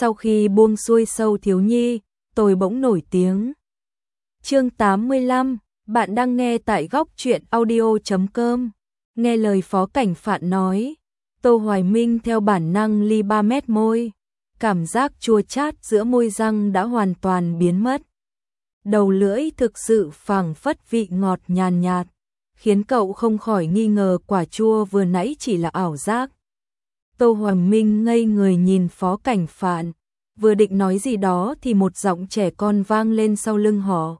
Sau khi buông xuôi Sâu thiếu nhi, tôi bỗng nổi tiếng. Chương 85, bạn đang nghe tại góc truyện audio.com. Nghe lời Phó Cảnh Phạn nói, Tô Hoài Minh theo bản năng ly 3 mét môi. Cảm giác chua chát giữa môi răng đã hoàn toàn biến mất. Đầu lưỡi thực sự phảng phất vị ngọt nhàn nhạt, khiến cậu không khỏi nghi ngờ quả chua vừa nãy chỉ là ảo giác. Tô Hoài Minh ngây người nhìn Phó Cảnh Phạn, vừa định nói gì đó thì một giọng trẻ con vang lên sau lưng họ.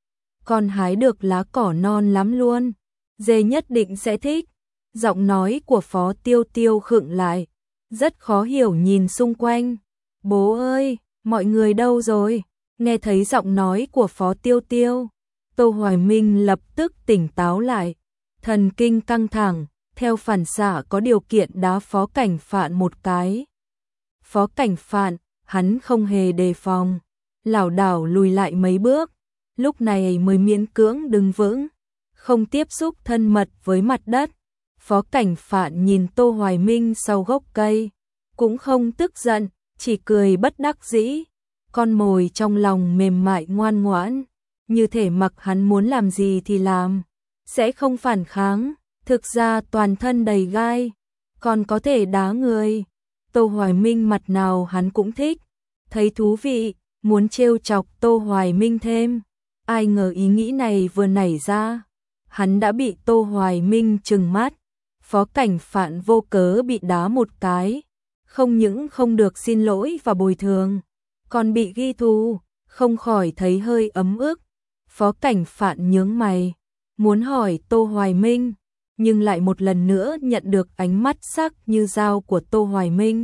Con hái được lá cỏ non lắm luôn, dê nhất định sẽ thích. Giọng nói của Phó Tiêu Tiêu khựng lại, rất khó hiểu nhìn xung quanh. Bố ơi, mọi người đâu rồi? Nghe thấy giọng nói của Phó Tiêu Tiêu, Tô Hoài Minh lập tức tỉnh táo lại, thần kinh căng thẳng, theo phản xạ có điều kiện đá Phó Cảnh Phạn một cái. Phó Cảnh Phạn, hắn không hề đề phòng, lảo đảo lùi lại mấy bước, lúc này mới miễn cưỡng đứng vững, không tiếp xúc thân mật với mặt đất. Phó Cảnh Phạn nhìn Tô Hoài Minh sau gốc cây, cũng không tức giận, chỉ cười bất đắc dĩ. Con mồi trong lòng mềm mại ngoan ngoãn, như thể mặc hắn muốn làm gì thì làm, sẽ không phản kháng. Thực ra toàn thân đầy gai, còn có thể đá người. Tô Hoài Minh mặt nào hắn cũng thích, thấy thú vị, muốn trêu chọc Tô Hoài Minh thêm. Ai ngờ ý nghĩ này vừa nảy ra, hắn đã bị Tô Hoài Minh trừng mắt. Phó Cảnh Phạn vô cớ bị đá một cái, không những không được xin lỗi và bồi thường, còn bị ghi thù, không khỏi thấy hơi ấm ức. Phó Cảnh Phạn nhướng mày, muốn hỏi Tô Hoài Minh, nhưng lại một lần nữa nhận được ánh mắt sắc như dao của Tô Hoài Minh.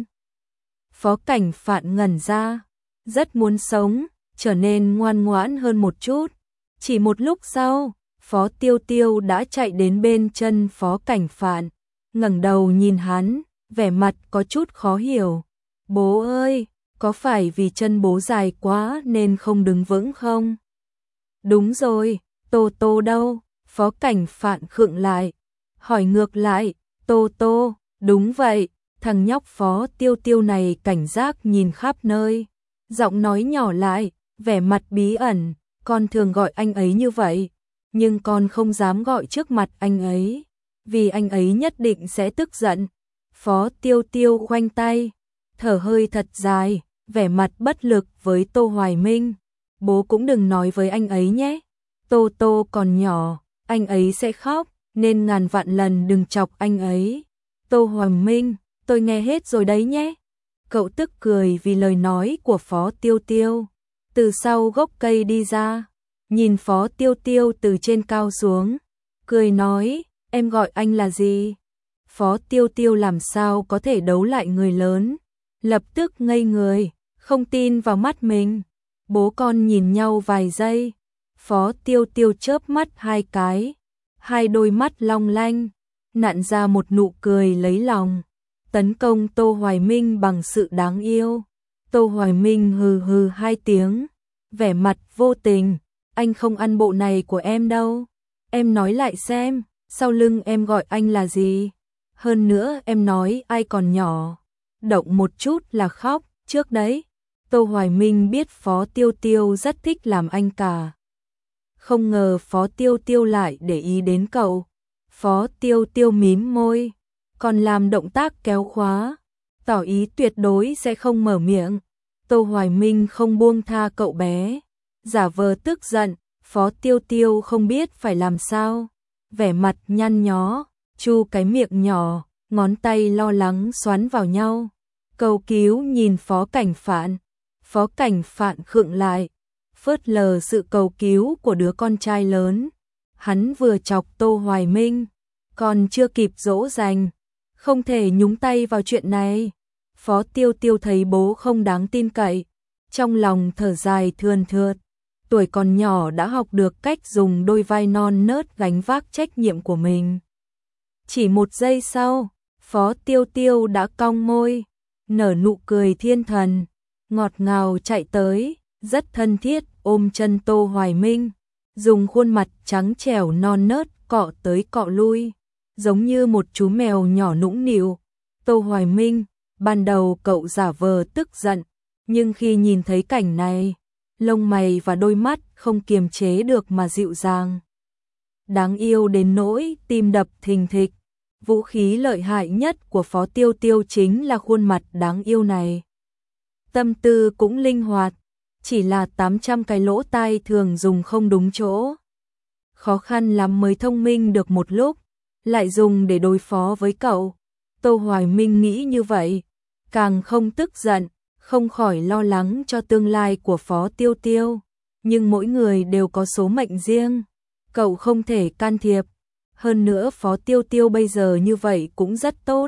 Phó Cảnh Phạn ngẩn ra, rất muốn sống, trở nên ngoan ngoãn hơn một chút. Chỉ một lúc sau, Phó Tiêu Tiêu đã chạy đến bên chân Phó Cảnh Phạn, ngẩng đầu nhìn hắn, vẻ mặt có chút khó hiểu. Bố ơi, có phải vì chân bố dài quá nên không đứng vững không? Đúng rồi, Tô Tô đâu? Phó Cảnh Phạn khựng lại, hỏi ngược lại, Tô Tô, đúng vậy. Thằng nhóc Phó Tiêu Tiêu này cảnh giác nhìn khắp nơi, giọng nói nhỏ lại, vẻ mặt bí ẩn, con thường gọi anh ấy như vậy, nhưng con không dám gọi trước mặt anh ấy, vì anh ấy nhất định sẽ tức giận. Phó Tiêu Tiêu khoanh tay, thở hơi thật dài, vẻ mặt bất lực với Tô Hoài Minh. Bố cũng đừng nói với anh ấy nhé, Tô Tô còn nhỏ, anh ấy sẽ khóc, nên ngàn vạn lần đừng chọc anh ấy. Tô Hoài Minh, tôi nghe hết rồi đấy nhé. Cậu tức cười vì lời nói của Phó Tiêu Tiêu, từ sau gốc cây đi ra, nhìn Phó Tiêu Tiêu từ trên cao xuống, cười nói, em gọi anh là gì? Phó Tiêu Tiêu làm sao có thể đấu lại người lớn, lập tức ngây người, không tin vào mắt mình. Bố con nhìn nhau vài giây, Phó Tiêu Tiêu chớp mắt hai cái, hai đôi mắt long lanh, nặn ra một nụ cười lấy lòng, tấn công Tô Hoài Minh bằng sự đáng yêu. Tô Hoài Minh hừ hừ hai tiếng, vẻ mặt vô tình, anh không ăn bộ này của em đâu. Em nói lại xem, sau lưng em gọi anh là gì? Hơn nữa em nói ai còn nhỏ, động một chút là khóc, trước đấy. Tô Hoài Minh biết Phó Tiêu Tiêu rất thích làm anh cả. Không ngờ Phó Tiêu Tiêu lại để ý đến cậu. Phó Tiêu Tiêu mím môi, còn làm động tác kéo khóa, tỏ ý tuyệt đối sẽ không mở miệng. Tô Hoài Minh không buông tha cậu bé, giả vờ tức giận. Phó Tiêu Tiêu không biết phải làm sao, vẻ mặt nhăn nhó, chu cái miệng nhỏ, ngón tay lo lắng xoắn vào nhau, cầu cứu nhìn Phó Cảnh Phạn. Phó Cảnh Phạn khựng lại, phớt lờ sự cầu cứu của đứa con trai lớn. Hắn vừa chọc Tô Hoài Minh, còn chưa kịp dỗ dành, không thể nhúng tay vào chuyện này. Phó Tiêu Tiêu thấy bố không đáng tin cậy, trong lòng thở dài thườn thượt. Tuổi còn nhỏ đã học được cách dùng đôi vai non nớt gánh vác trách nhiệm của mình. Chỉ một giây sau, Phó Tiêu Tiêu đã cong môi, nở nụ cười thiên thần, ngọt ngào chạy tới, rất thân thiết ôm chân Tô Hoài Minh, dùng khuôn mặt trắng trẻo non nớt cọ tới cọ lui, giống như một chú mèo nhỏ nũng nịu. Tô Hoài Minh, ban đầu cậu giả vờ tức giận, Nhưng khi nhìn thấy cảnh này, lông mày và đôi mắt không kiềm chế được mà dịu dàng. Đáng yêu đến nỗi tim đập thình thịch. Vũ khí lợi hại nhất của Phó Tiêu Tiêu chính là khuôn mặt đáng yêu này. Tâm tư cũng linh hoạt, chỉ là 800 cái lỗ tai thường dùng không đúng chỗ. Khó khăn lắm mới thông minh được một lúc, lại dùng để đối phó với cậu. Tô Hoài Minh nghĩ như vậy, càng không tức giận, không khỏi lo lắng cho tương lai của Phó Tiêu Tiêu. Nhưng mỗi người đều có số mệnh riêng, cậu không thể can thiệp. Hơn nữa Phó Tiêu Tiêu bây giờ như vậy cũng rất tốt.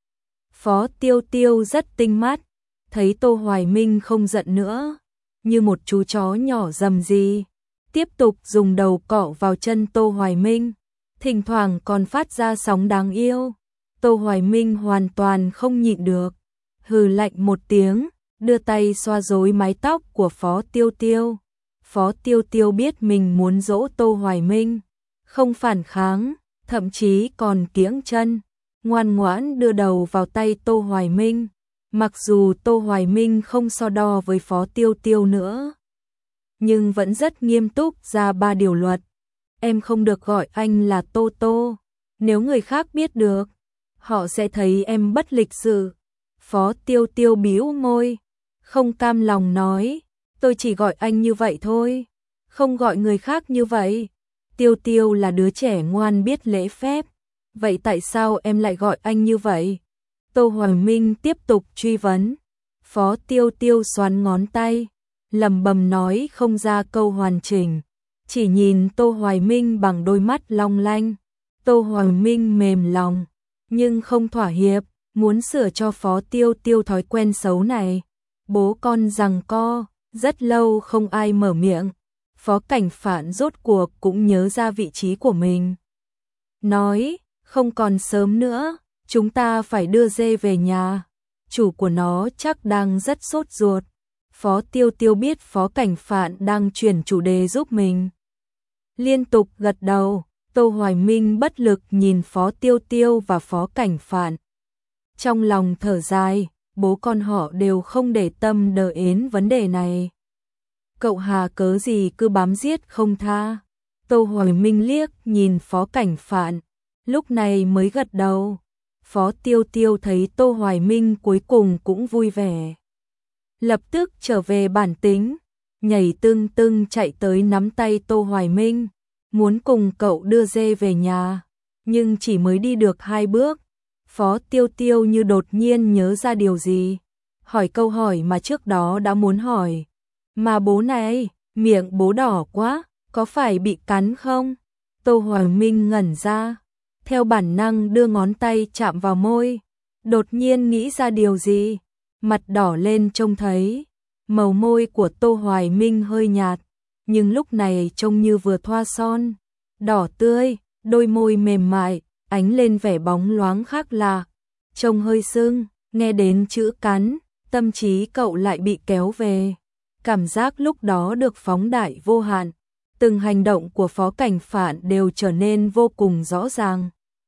Phó Tiêu Tiêu rất tinh mắt, thấy Tô Hoài Minh không giận nữa, như một chú chó nhỏ dầm gì, tiếp tục dùng đầu cọ vào chân Tô Hoài Minh, thỉnh thoảng còn phát ra sóng đáng yêu. Tô Hoài Minh hoàn toàn không nhịn được, hừ lạnh một tiếng, đưa tay xoa rối mái tóc của Phó Tiêu Tiêu. Phó Tiêu Tiêu biết mình muốn dỗ Tô Hoài Minh, không phản kháng, thậm chí còn kiễng chân, ngoan ngoãn đưa đầu vào tay Tô Hoài Minh. Mặc dù Tô Hoài Minh không so đo với Phó Tiêu Tiêu nữa, nhưng vẫn rất nghiêm túc ra 3 điều luật. Em không được gọi anh là Tô Tô, nếu người khác biết được, họ sẽ thấy em bất lịch sự. Phó Tiêu Tiêu bĩu môi, không cam lòng nói, tôi chỉ gọi anh như vậy thôi, không gọi người khác như vậy. Tiêu Tiêu là đứa trẻ ngoan biết lễ phép, vậy tại sao em lại gọi anh như vậy? Tô Hoài Minh tiếp tục truy vấn. Phó Tiêu Tiêu xoắn ngón tay, lẩm bẩm nói không ra câu hoàn chỉnh, chỉ nhìn Tô Hoài Minh bằng đôi mắt long lanh. Tô Hoài Minh mềm lòng, nhưng không thỏa hiệp, muốn sửa cho Phó Tiêu Tiêu thói quen xấu này. Bố con giằng co, rất lâu không ai mở miệng. Phó Cảnh Phạn rốt cuộc cũng nhớ ra vị trí của mình. Nói, không còn sớm nữa, chúng ta phải đưa dê về nhà. Chủ của nó chắc đang rất sốt ruột. Phó Tiêu Tiêu biết Phó Cảnh Phạn đang chuyển chủ đề giúp mình, liên tục gật đầu. Tô Hoài Minh bất lực nhìn Phó Tiêu Tiêu và Phó Cảnh Phạn, trong lòng thở dài, bố con họ đều không để tâm đến vấn đề này. Cậu hà cớ gì cứ bám giết không tha. Tô Hoài Minh liếc nhìn Phó Cảnh Phạn, lúc này mới gật đầu. Phó Tiêu Tiêu thấy Tô Hoài Minh cuối cùng cũng vui vẻ, lập tức trở về bản tính, nhảy tưng tưng chạy tới nắm tay Tô Hoài Minh, muốn cùng cậu đưa dê về nhà. Nhưng chỉ mới đi được 2 bước, Phó Tiêu Tiêu như đột nhiên nhớ ra điều gì, hỏi câu hỏi mà trước đó đã muốn hỏi. Mà bố này, miệng bố đỏ quá, có phải bị cắn không? Tô Hoài Minh ngẩn ra, theo bản năng đưa ngón tay chạm vào môi, đột nhiên nghĩ ra điều gì, mặt đỏ lên trông thấy. Màu môi của Tô Hoài Minh hơi nhạt, nhưng lúc này trông như vừa thoa son, đỏ tươi, đôi môi mềm mại, ánh lên vẻ bóng loáng khác lạ, trông hơi sưng. Nghe đến chữ cắn, tâm trí cậu lại bị kéo về. Cảm giác lúc đó được phóng đại vô hạn, từng hành động của Phó Cảnh Phạn đều trở nên vô cùng rõ ràng.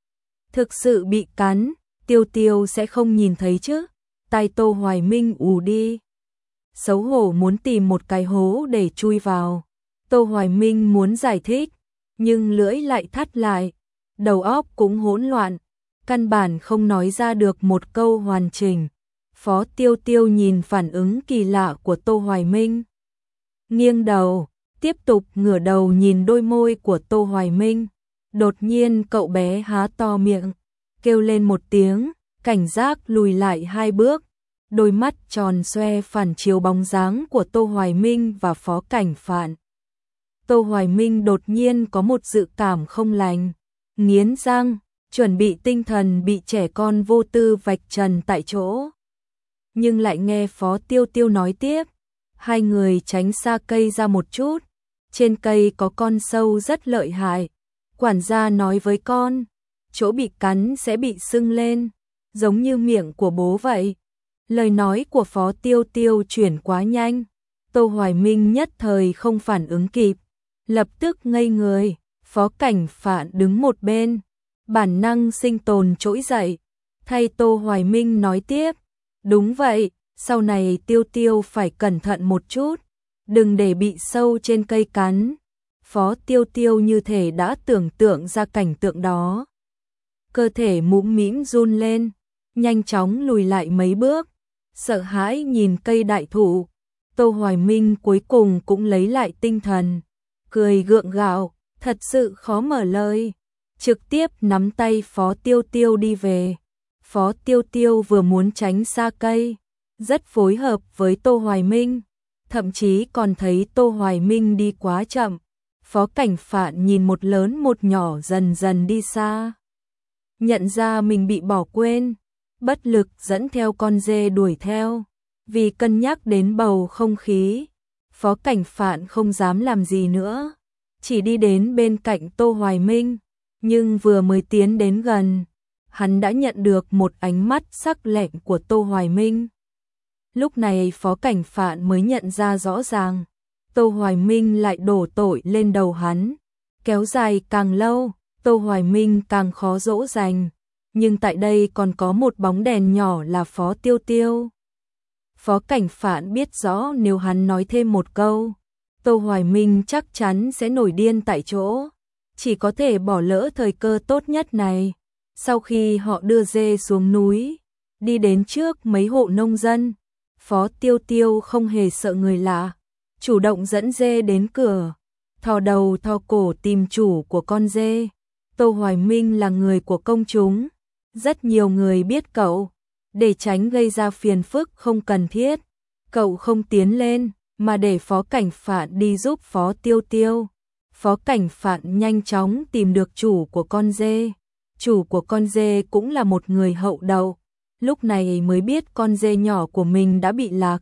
Thực sự bị cắn, Tiêu Tiêu sẽ không nhìn thấy chứ? Tai Tô Hoài Minh ù đi, xấu hổ muốn tìm một cái hố để chui vào. Tô Hoài Minh muốn giải thích, nhưng lưỡi lại thắt lại, đầu óc cũng hỗn loạn, căn bản không nói ra được một câu hoàn chỉnh. Phó Tiêu Tiêu nhìn phản ứng kỳ lạ của Tô Hoài Minh, nghiêng đầu, tiếp tục ngửa đầu nhìn đôi môi của Tô Hoài Minh. Đột nhiên cậu bé há to miệng, kêu lên một tiếng, cảnh giác lùi lại 2 bước, đôi mắt tròn xoe phản chiếu bóng dáng của Tô Hoài Minh và Phó Cảnh Phạn. Tô Hoài Minh đột nhiên có một dự cảm không lành, nghiến răng, chuẩn bị tinh thần bị trẻ con vô tư vạch trần tại chỗ. Nhưng lại nghe Phó Tiêu Tiêu nói tiếp, hai người tránh xa cây ra một chút, trên cây có con sâu rất lợi hại, quản gia nói với con, chỗ bị cắn sẽ bị sưng lên, giống như miệng của bố vậy. Lời nói của Phó Tiêu Tiêu chuyển quá nhanh, Tô Hoài Minh nhất thời không phản ứng kịp, lập tức ngây người. Phó Cảnh Phạn đứng một bên, bản năng sinh tồn trỗi dậy, thay Tô Hoài Minh nói tiếp, đúng vậy, sau này Tiêu Tiêu phải cẩn thận một chút, đừng để bị sâu trên cây cắn. Phó Tiêu Tiêu như thể đã tưởng tượng ra cảnh tượng đó. Cơ thể mũm mĩm run lên, nhanh chóng lùi lại mấy bước, sợ hãi nhìn cây đại thụ. Tô Hoài Minh cuối cùng cũng lấy lại tinh thần, cười gượng gạo, thật sự khó mở lời, trực tiếp nắm tay Phó Tiêu Tiêu đi về. Phó Tiêu Tiêu vừa muốn tránh xa cây, rất phối hợp với Tô Hoài Minh, thậm chí còn thấy Tô Hoài Minh đi quá chậm. Phó Cảnh Phạn nhìn một lớn một nhỏ dần dần đi xa, nhận ra mình bị bỏ quên, bất lực dẫn theo con dê đuổi theo. Vì cân nhắc đến bầu không khí, Phó Cảnh Phạn không dám làm gì nữa, chỉ đi đến bên cạnh Tô Hoài Minh, nhưng vừa mới tiến đến gần, hắn đã nhận được một ánh mắt sắc lạnh của Tô Hoài Minh. Lúc này Phó Cảnh Phạn mới nhận ra rõ ràng, Tô Hoài Minh lại đổ tội lên đầu hắn, kéo dài càng lâu, Tô Hoài Minh càng khó dỗ dành, nhưng tại đây còn có một bóng đèn nhỏ là Phó Tiêu Tiêu. Phó Cảnh Phạn biết rõ nếu hắn nói thêm một câu, Tô Hoài Minh chắc chắn sẽ nổi điên tại chỗ, chỉ có thể bỏ lỡ thời cơ tốt nhất này. Sau khi họ đưa dê xuống núi, đi đến trước mấy hộ nông dân, Phó Tiêu Tiêu không hề sợ người lạ, chủ động dẫn dê đến cửa, thò đầu thò cổ tìm chủ của con dê. Tô Hoài Minh là người của công chúng, rất nhiều người biết cậu, để tránh gây ra phiền phức không cần thiết, cậu không tiến lên, mà để Phó Cảnh Phạn đi giúp Phó Tiêu Tiêu. Phó Cảnh Phạn nhanh chóng tìm được chủ của con dê. Chủ của con dê cũng là một người hậu đậu, lúc này mới biết con dê nhỏ của mình đã bị lạc.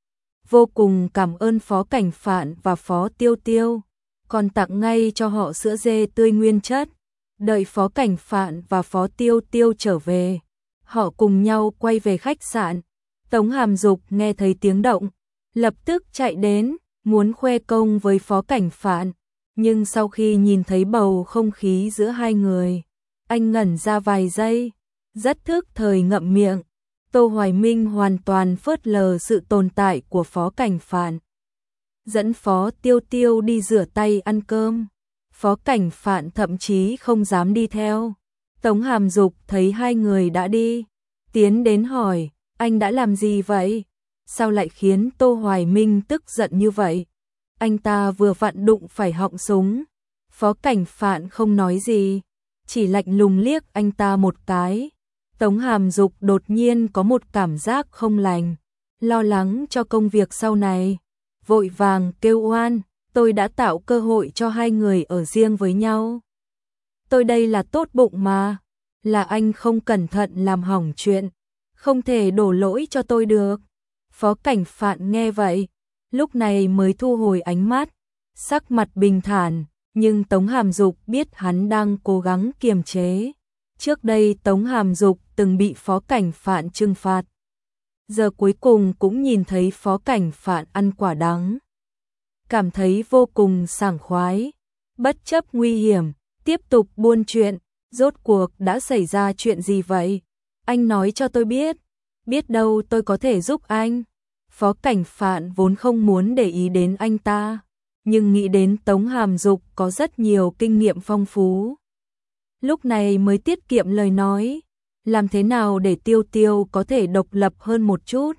Vô cùng cảm ơn Phó Cảnh Phạn và Phó Tiêu Tiêu, còn tặng ngay cho họ sữa dê tươi nguyên chất. Đợi Phó Cảnh Phạn và Phó Tiêu Tiêu trở về, họ cùng nhau quay về khách sạn. Tống Hàm Dục nghe thấy tiếng động, lập tức chạy đến, muốn khoe công với Phó Cảnh Phạn, nhưng sau khi nhìn thấy bầu không khí giữa hai người, anh ngẩn ra vài giây, rất thức thời ngậm miệng. Tô Hoài Minh hoàn toàn phớt lờ sự tồn tại của Phó Cảnh Phạn, dẫn Phó Tiêu Tiêu đi rửa tay ăn cơm. Phó Cảnh Phạn thậm chí không dám đi theo. Tống Hàm Dục thấy hai người đã đi, tiến đến hỏi, anh đã làm gì vậy? Sao lại khiến Tô Hoài Minh tức giận như vậy? Anh ta vừa vặn đụng phải họng súng. Phó Cảnh Phạn không nói gì, chỉ lạnh lùng liếc anh ta một cái. Tống Hàm Dục đột nhiên có một cảm giác không lành, lo lắng cho công việc sau này, vội vàng kêu oan, tôi đã tạo cơ hội cho hai người ở riêng với nhau. Tôi đây là tốt bụng mà, là anh không cẩn thận làm hỏng chuyện, không thể đổ lỗi cho tôi được. Phó Cảnh Phạn nghe vậy, lúc này mới thu hồi ánh mắt, sắc mặt bình thản, nhưng Tống Hàm Dục biết hắn đang cố gắng kiềm chế. Trước đây Tống Hàm Dục từng bị Phó Cảnh Phạn trừng phạt, giờ cuối cùng cũng nhìn thấy Phó Cảnh Phạn ăn quả đắng, cảm thấy vô cùng sảng khoái, bất chấp nguy hiểm, tiếp tục buôn chuyện. Rốt cuộc đã xảy ra chuyện gì vậy? Anh nói cho tôi biết đâu tôi có thể giúp anh. Phó Cảnh Phạn vốn không muốn để ý đến anh ta, nhưng nghĩ đến Tống Hàm Dục có rất nhiều kinh nghiệm phong phú, lúc này mới tiết kiệm lời nói, làm thế nào để Tiêu Tiêu có thể độc lập hơn một chút.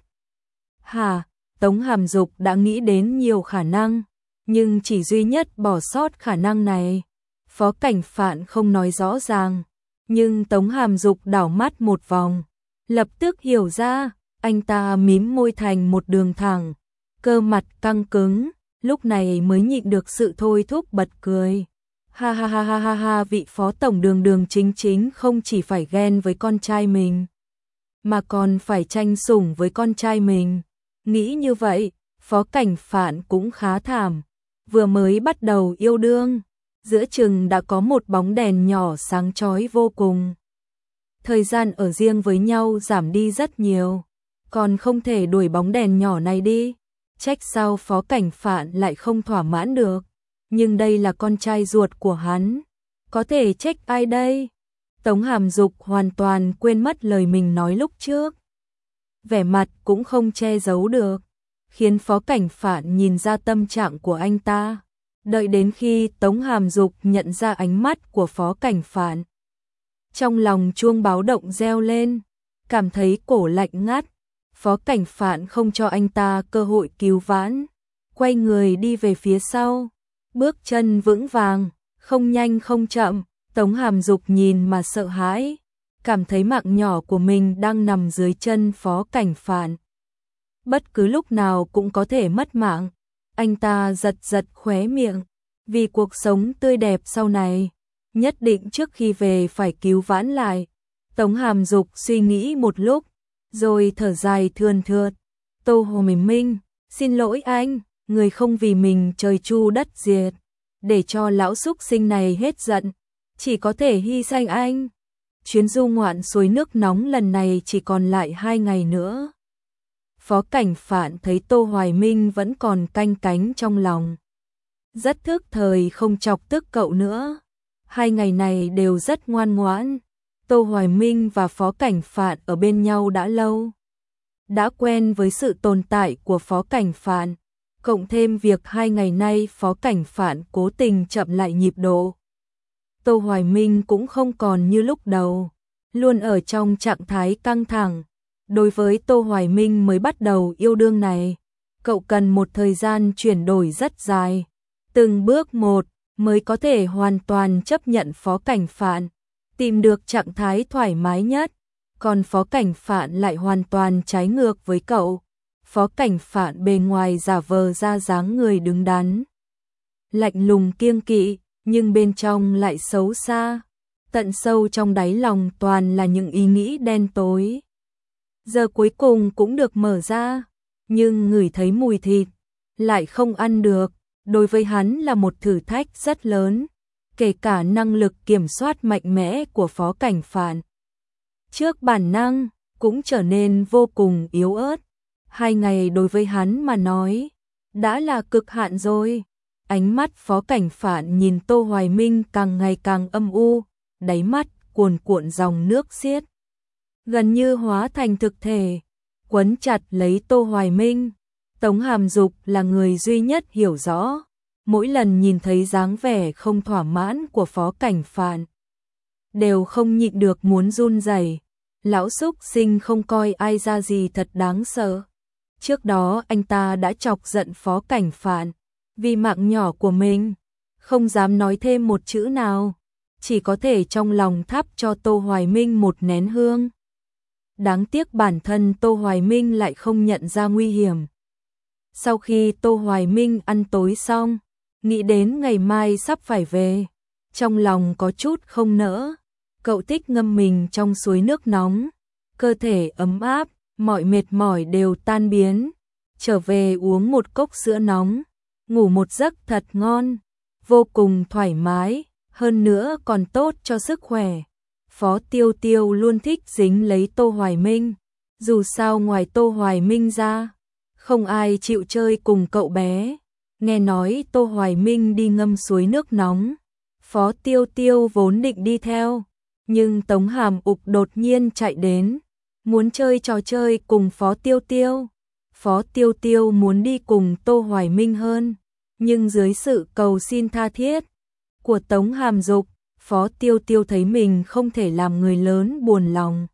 Hả? Tống Hàm Dục đã nghĩ đến nhiều khả năng, nhưng chỉ duy nhất bỏ sót khả năng này. Phó Cảnh Phạn không nói rõ ràng, nhưng Tống Hàm Dục đảo mắt một vòng, lập tức hiểu ra. Anh ta mím môi thành một đường thẳng, cơ mặt căng cứng, lúc này mới nhịn được sự thôi thúc bật cười. Ha ha ha ha ha ha, vị Phó Tổng Đường Đường Chính Chính không chỉ phải ghen với con trai mình, mà còn phải tranh sủng với con trai mình. Nghĩ như vậy, Phó Cảnh Phạn cũng khá thảm, vừa mới bắt đầu yêu đương, giữa chừng đã có một bóng đèn nhỏ sáng chói vô cùng. Thời gian ở riêng với nhau giảm đi rất nhiều, còn không thể đuổi bóng đèn nhỏ này đi. Trách sao Phó Cảnh Phạn lại không thỏa mãn được, nhưng đây là con trai ruột của hắn, có thể trách ai đây? Tống Hàm Dục hoàn toàn quên mất lời mình nói lúc trước. vẻ mặt cũng không che giấu được, khiến Phó Cảnh Phạn nhìn ra tâm trạng của anh ta. Đợi đến khi Tống Hàm Dục nhận ra ánh mắt của Phó Cảnh Phạn, trong lòng chuông báo động reo lên, cảm thấy cổ lạnh ngắt. Phó Cảnh Phạn không cho anh ta cơ hội cứu vãn, quay người đi về phía sau, bước chân vững vàng, không nhanh không chậm. Tống Hàm Dục nhìn mà sợ hãi, cảm thấy mạng nhỏ của mình đang nằm dưới chân Phó Cảnh Phạn. Bất cứ lúc nào cũng có thể mất mạng. Anh ta giật giật khóe miệng, vì cuộc sống tươi đẹp sau này, nhất định trước khi về phải cứu vãn lại. Tống Hàm Dục suy nghĩ một lúc, rồi thở dài thườn thượt. Tô Hồ Minh, xin lỗi anh, người không vì mình trời chu đất diệt, để cho lão súc sinh này hết giận, chỉ có thể hy sinh anh. Chuyến du ngoạn suối nước nóng lần này chỉ còn lại 2 ngày nữa. Phó Cảnh Phạn thấy Tô Hoài Minh vẫn còn canh cánh trong lòng, rất thức thời không chọc tức cậu nữa. 2 ngày này đều rất ngoan ngoãn. Tô Hoài Minh và Phó Cảnh Phạn ở bên nhau đã lâu, đã quen với sự tồn tại của Phó Cảnh Phạn, cộng thêm việc 2 ngày nay Phó Cảnh Phạn cố tình chậm lại nhịp độ. Tô Hoài Minh cũng không còn như lúc đầu, luôn ở trong trạng thái căng thẳng. Đối với Tô Hoài Minh mới bắt đầu yêu đương này, cậu cần một thời gian chuyển đổi rất dài, từng bước một mới có thể hoàn toàn chấp nhận Phó Cảnh Phạn, tìm được trạng thái thoải mái nhất. Còn Phó Cảnh Phạn lại hoàn toàn trái ngược với cậu. Phó Cảnh Phạn bề ngoài giả vờ ra dáng người đứng đắn, lạnh lùng kiêng kỵ, nhưng bên trong lại xấu xa. Tận sâu trong đáy lòng toàn là những ý nghĩ đen tối. Giờ cuối cùng cũng được mở ra, nhưng ngửi thấy mùi thịt, lại không ăn được. Đối với hắn là một thử thách rất lớn, kể cả năng lực kiểm soát mạnh mẽ của Phó Cảnh Phạn, trước bản năng, cũng trở nên vô cùng yếu ớt. 2 ngày đối với hắn mà nói, đã là cực hạn rồi. Ánh mắt Phó Cảnh Phạn nhìn Tô Hoài Minh càng ngày càng âm u, đáy mắt cuồn cuộn dòng nước xiết, gần như hóa thành thực thể, quấn chặt lấy Tô Hoài Minh. Tống Hàm Dục là người duy nhất hiểu rõ, mỗi lần nhìn thấy dáng vẻ không thỏa mãn của Phó Cảnh Phạn, đều không nhịn được muốn run rẩy. Lão súc sinh không coi ai ra gì thật đáng sợ. Trước đó anh ta đã chọc giận Phó Cảnh Phạn, vì mạng nhỏ của mình, không dám nói thêm một chữ nào, chỉ có thể trong lòng thắp cho Tô Hoài Minh một nén hương. Đáng tiếc bản thân Tô Hoài Minh lại không nhận ra nguy hiểm. Sau khi Tô Hoài Minh ăn tối xong, nghĩ đến ngày mai sắp phải về, trong lòng có chút không nỡ. Cậu thích ngâm mình trong suối nước nóng, cơ thể ấm áp, mọi mệt mỏi đều tan biến. Trở về uống một cốc sữa nóng, ngủ một giấc thật ngon, vô cùng thoải mái, hơn nữa còn tốt cho sức khỏe. Phó Tiêu Tiêu luôn thích dính lấy Tô Hoài Minh, dù sao ngoài Tô Hoài Minh ra, không ai chịu chơi cùng cậu bé. Nghe nói Tô Hoài Minh đi ngâm suối nước nóng, Phó Tiêu Tiêu vốn định đi theo, nhưng Tống Hàm Ục đột nhiên chạy đến, muốn chơi trò chơi cùng Phó Tiêu Tiêu. Phó Tiêu Tiêu muốn đi cùng Tô Hoài Minh hơn, nhưng dưới sự cầu xin tha thiết của Tống Hàm Dục, Phó Tiêu Tiêu thấy mình không thể làm người lớn buồn lòng.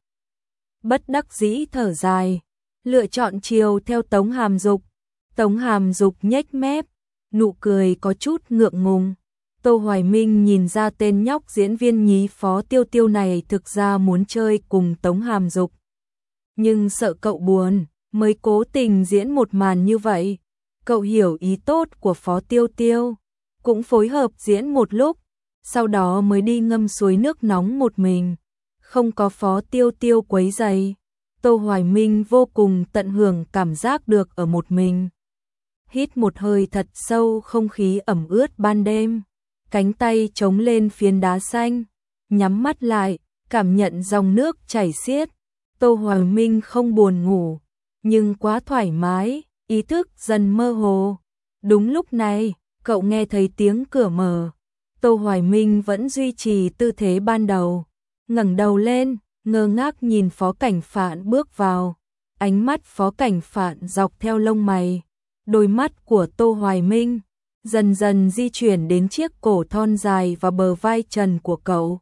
Bất đắc dĩ thở dài, lựa chọn chiều theo Tống Hàm Dục. Tống Hàm Dục nhếch mép, nụ cười có chút ngượng ngùng. Tô Hoài Minh nhìn ra tên nhóc diễn viên nhí Phó Tiêu Tiêu này thực ra muốn chơi cùng Tống Hàm Dục, nhưng sợ cậu buồn, mới cố tình diễn một màn như vậy. Cậu hiểu ý tốt của Phó Tiêu Tiêu, cũng phối hợp diễn một lúc, sau đó mới đi ngâm suối nước nóng một mình, không có Phó Tiêu Tiêu quấy rầy. Tô Hoài Minh vô cùng tận hưởng cảm giác được ở một mình. Hít một hơi thật sâu không khí ẩm ướt ban đêm, cánh tay chống lên phiến đá xanh, nhắm mắt lại, cảm nhận dòng nước chảy xiết. Tô Hoài Minh không buồn ngủ, nhưng quá thoải mái, ý thức dần mơ hồ. Đúng lúc này, cậu nghe thấy tiếng cửa mở. Tô Hoài Minh vẫn duy trì tư thế ban đầu, ngẩng đầu lên, ngơ ngác nhìn Phó Cảnh Phạn bước vào. Ánh mắt Phó Cảnh Phạn dọc theo lông mày, đôi mắt của Tô Hoài Minh dần dần di chuyển đến chiếc cổ thon dài và bờ vai trần của cậu.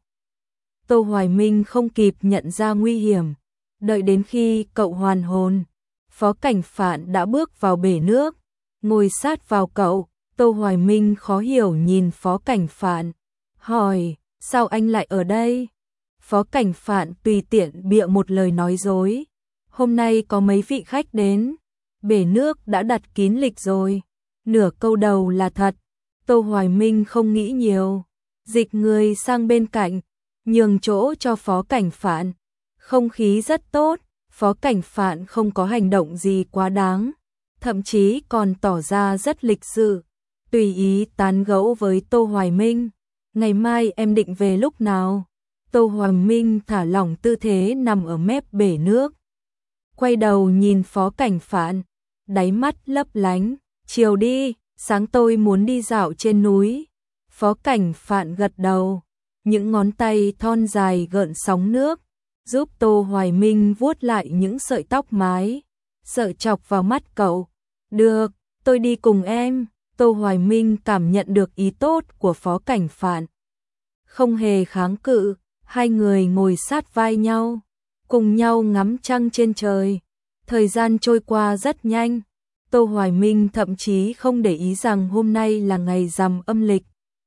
Tô Hoài Minh không kịp nhận ra nguy hiểm, đợi đến khi cậu hoàn hồn, Phó Cảnh Phạn đã bước vào bể nước, ngồi sát vào cậu. Tô Hoài Minh khó hiểu nhìn Phó Cảnh Phạn, hỏi, sao anh lại ở đây? Phó Cảnh Phạn tùy tiện bịa một lời nói dối, hôm nay có mấy vị khách đến, bể nước đã đặt kín lịch rồi. Nửa câu đầu là thật, Tô Hoài Minh không nghĩ nhiều, dịch người sang bên cạnh, nhường chỗ cho Phó Cảnh Phạn. Không khí rất tốt, Phó Cảnh Phạn không có hành động gì quá đáng, thậm chí còn tỏ ra rất lịch sự, tùy ý tán gẫu với Tô Hoài Minh. Ngày mai em định về lúc nào? Tô Hoài Minh thả lỏng tư thế nằm ở mép bể nước, quay đầu nhìn Phó Cảnh Phạn, đáy mắt lấp lánh, chiều đi, sáng tôi muốn đi dạo trên núi. Phó Cảnh Phạn gật đầu, những ngón tay thon dài gợn sóng nước, giúp Tô Hoài Minh vuốt lại những sợi tóc mái, sợ chọc vào mắt cậu. Được, tôi đi cùng em. Tô Hoài Minh cảm nhận được ý tốt của Phó Cảnh Phạn, không hề kháng cự, hai người ngồi sát vai nhau, cùng nhau ngắm trăng trên trời. Thời gian trôi qua rất nhanh, Tô Hoài Minh thậm chí không để ý rằng hôm nay là ngày rằm âm lịch.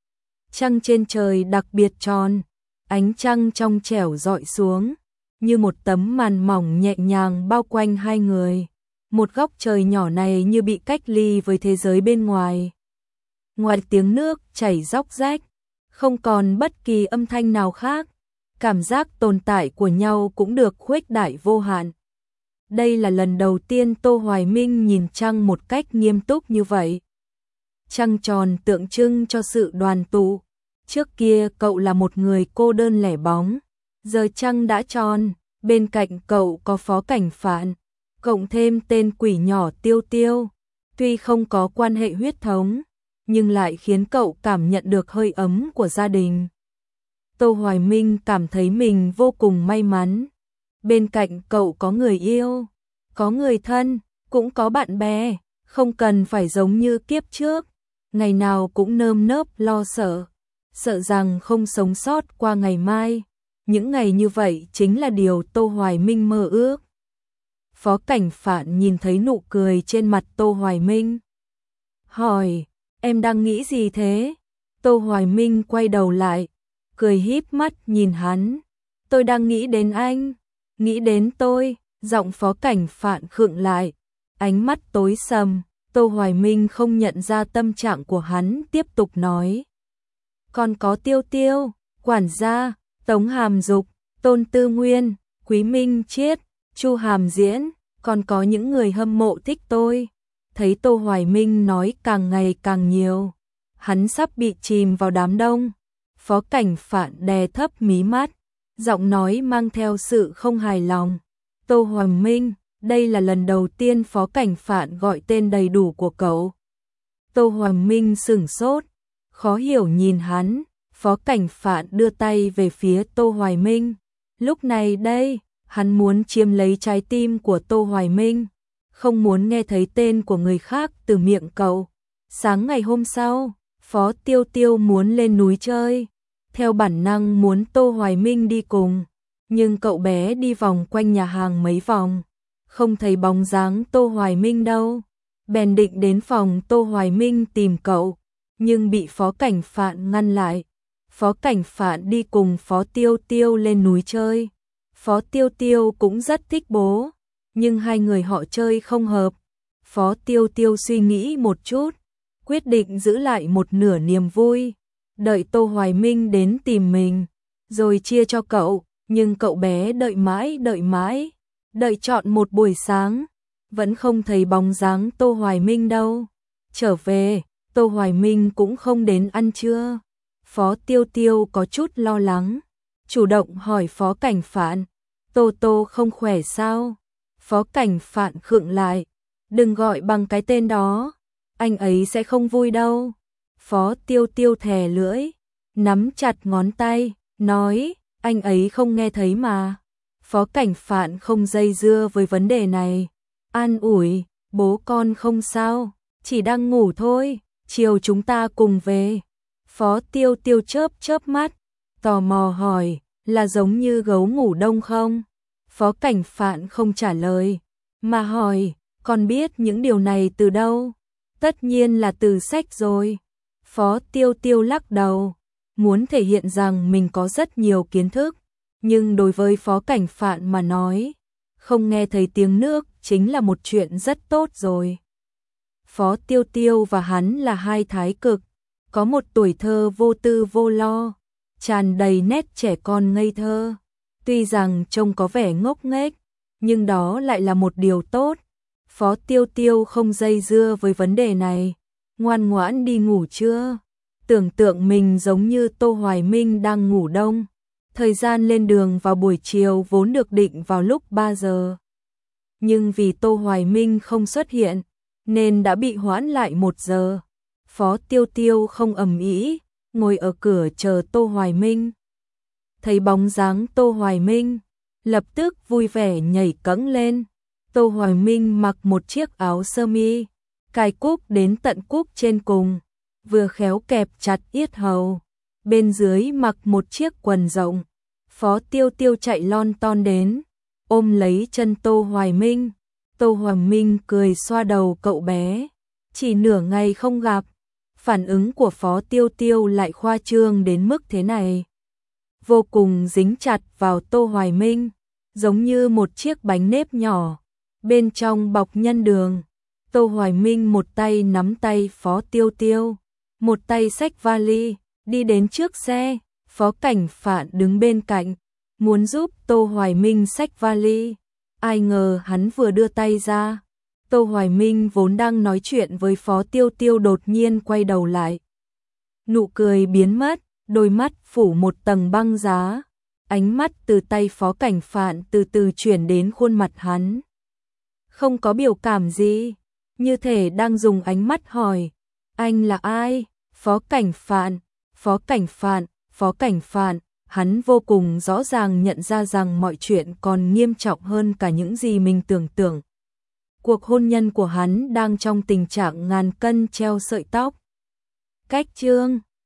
Trăng trên trời đặc biệt tròn, ánh trăng trong trẻo rọi xuống, như một tấm màn mỏng nhẹ nhàng bao quanh hai người. Một góc trời nhỏ này như bị cách ly với thế giới bên ngoài. Ngoài tiếng nước chảy róc rách, không còn bất kỳ âm thanh nào khác, cảm giác tồn tại của nhau cũng được khuếch đại vô hạn. Đây là lần đầu tiên Tô Hoài Minh nhìn trăng một cách nghiêm túc như vậy. Trăng tròn tượng trưng cho sự đoàn tụ. Trước kia cậu là một người cô đơn lẻ bóng, giờ trăng đã tròn, bên cạnh cậu có Phó Cảnh Phạn, cộng thêm tên quỷ nhỏ Tiêu Tiêu. Tuy không có quan hệ huyết thống, nhưng lại khiến cậu cảm nhận được hơi ấm của gia đình. Tô Hoài Minh cảm thấy mình vô cùng may mắn. Bên cạnh cậu có người yêu, có người thân, cũng có bạn bè, không cần phải giống như kiếp trước, ngày nào cũng nơm nớp lo sợ, sợ rằng không sống sót qua ngày mai. Những ngày như vậy chính là điều Tô Hoài Minh mơ ước. Phó Cảnh Phạn nhìn thấy nụ cười trên mặt Tô Hoài Minh, hỏi, em đang nghĩ gì thế? Tô Hoài Minh quay đầu lại, cười híp mắt nhìn hắn, tôi đang nghĩ đến anh. Nghĩ đến tôi? Giọng Phó Cảnh Phạn khựng lại, ánh mắt tối sầm. Tô Hoài Minh không nhận ra tâm trạng của hắn, tiếp tục nói, còn có Tiêu Tiêu, quản gia, Tống Hàm Dục, Tôn Tư Nguyên, Quý Minh Chiết, Chu Hàm Diễn, còn có những người hâm mộ thích tôi. Thấy Tô Hoài Minh nói càng ngày càng nhiều, hắn sắp bị chìm vào đám đông. Phó Cảnh Phạn đè thấp mí mắt, giọng nói mang theo sự không hài lòng. Tô Hoài Minh, đây là lần đầu tiên Phó Cảnh Phạn gọi tên đầy đủ của cậu. Tô Hoài Minh sửng sốt, khó hiểu nhìn hắn. Phó Cảnh Phạn đưa tay về phía Tô Hoài Minh. Lúc này đây, hắn muốn chiếm lấy trái tim của Tô Hoài Minh, không muốn nghe thấy tên của người khác từ miệng cậu. Sáng ngày hôm sau, Phó Tiêu Tiêu muốn lên núi chơi, theo bản năng muốn Tô Hoài Minh đi cùng, nhưng cậu bé đi vòng quanh nhà hàng mấy vòng, không thấy bóng dáng Tô Hoài Minh đâu. Bèn định đến phòng Tô Hoài Minh tìm cậu, nhưng bị Phó Cảnh Phạn ngăn lại. Phó Cảnh Phạn đi cùng Phó Tiêu Tiêu lên núi chơi. Phó Tiêu Tiêu cũng rất thích bố, nhưng hai người họ chơi không hợp. Phó Tiêu Tiêu suy nghĩ một chút, quyết định giữ lại một nửa niềm vui, đợi Tô Hoài Minh đến tìm mình, rồi chia cho cậu. Nhưng cậu bé đợi mãi, đợi trọn một buổi sáng, vẫn không thấy bóng dáng Tô Hoài Minh đâu. Trở về, Tô Hoài Minh cũng không đến ăn trưa. Phó Tiêu Tiêu có chút lo lắng, chủ động hỏi Phó Cảnh Phạn, Tô Tô không khỏe sao? Phó Cảnh Phạn khựng lại, đừng gọi bằng cái tên đó, anh ấy sẽ không vui đâu. Phó Tiêu Tiêu thè lưỡi, nắm chặt ngón tay, nói, anh ấy không nghe thấy mà. Phó Cảnh Phạn không dây dưa với vấn đề này, an ủi, bố con không sao, chỉ đang ngủ thôi, chiều chúng ta cùng về. Phó Tiêu Tiêu chớp chớp mắt, tò mò hỏi, là giống như gấu ngủ đông không? Phó Cảnh Phạn không trả lời, mà hỏi, con biết những điều này từ đâu? Tất nhiên là từ sách rồi. Phó Tiêu Tiêu lắc đầu, muốn thể hiện rằng mình có rất nhiều kiến thức, nhưng đối với Phó Cảnh Phạn mà nói, không nghe thấy tiếng nước chính là một chuyện rất tốt rồi. Phó Tiêu Tiêu và hắn là hai thái cực, có một tuổi thơ vô tư vô lo, tràn đầy nét trẻ con ngây thơ. Tuy rằng trông có vẻ ngốc nghếch, nhưng đó lại là một điều tốt. Phó Tiêu Tiêu không dây dưa với vấn đề này, ngoan ngoãn đi ngủ trưa. Tưởng tượng mình giống như Tô Hoài Minh đang ngủ đông. Thời gian lên đường vào buổi chiều vốn được định vào lúc 3 giờ. Nhưng vì Tô Hoài Minh không xuất hiện, nên đã bị hoãn lại 1 giờ. Phó Tiêu Tiêu không ầm ĩ, ngồi ở cửa chờ Tô Hoài Minh. Thấy bóng dáng Tô Hoài Minh, lập tức vui vẻ nhảy cẫng lên. Tô Hoài Minh mặc một chiếc áo sơ mi, cài cúc đến tận cúc trên cùng, vừa khéo kẹp chặt yết hầu. Bên dưới mặc một chiếc quần rộng. Phó Tiêu Tiêu chạy lon ton đến, ôm lấy chân Tô Hoài Minh. Tô Hoài Minh cười xoa đầu cậu bé. Chỉ nửa ngày không gặp, phản ứng của Phó Tiêu Tiêu lại khoa trương đến mức thế này. Vô cùng dính chặt vào Tô Hoài Minh, giống như một chiếc bánh nếp nhỏ, bên trong bọc nhân đường. Tô Hoài Minh một tay nắm tay Phó Tiêu Tiêu, một tay xách vali, đi đến trước xe. Phó Cảnh Phạn đứng bên cạnh, muốn giúp Tô Hoài Minh xách vali. Ai ngờ hắn vừa đưa tay ra, Tô Hoài Minh vốn đang nói chuyện với Phó Tiêu Tiêu đột nhiên quay đầu lại. Nụ cười biến mất, đôi mắt phủ một tầng băng giá. Ánh mắt từ tay Phó Cảnh Phạn từ từ chuyển đến khuôn mặt hắn. Không có biểu cảm gì, như thể đang dùng ánh mắt hỏi, anh là ai? Phó Cảnh Phạn, Phó Cảnh Phạn, Phó Cảnh Phạn. Hắn vô cùng rõ ràng nhận ra rằng mọi chuyện còn nghiêm trọng hơn cả những gì mình tưởng tượng. Cuộc hôn nhân của hắn đang trong tình trạng ngàn cân treo sợi tóc. Cách chương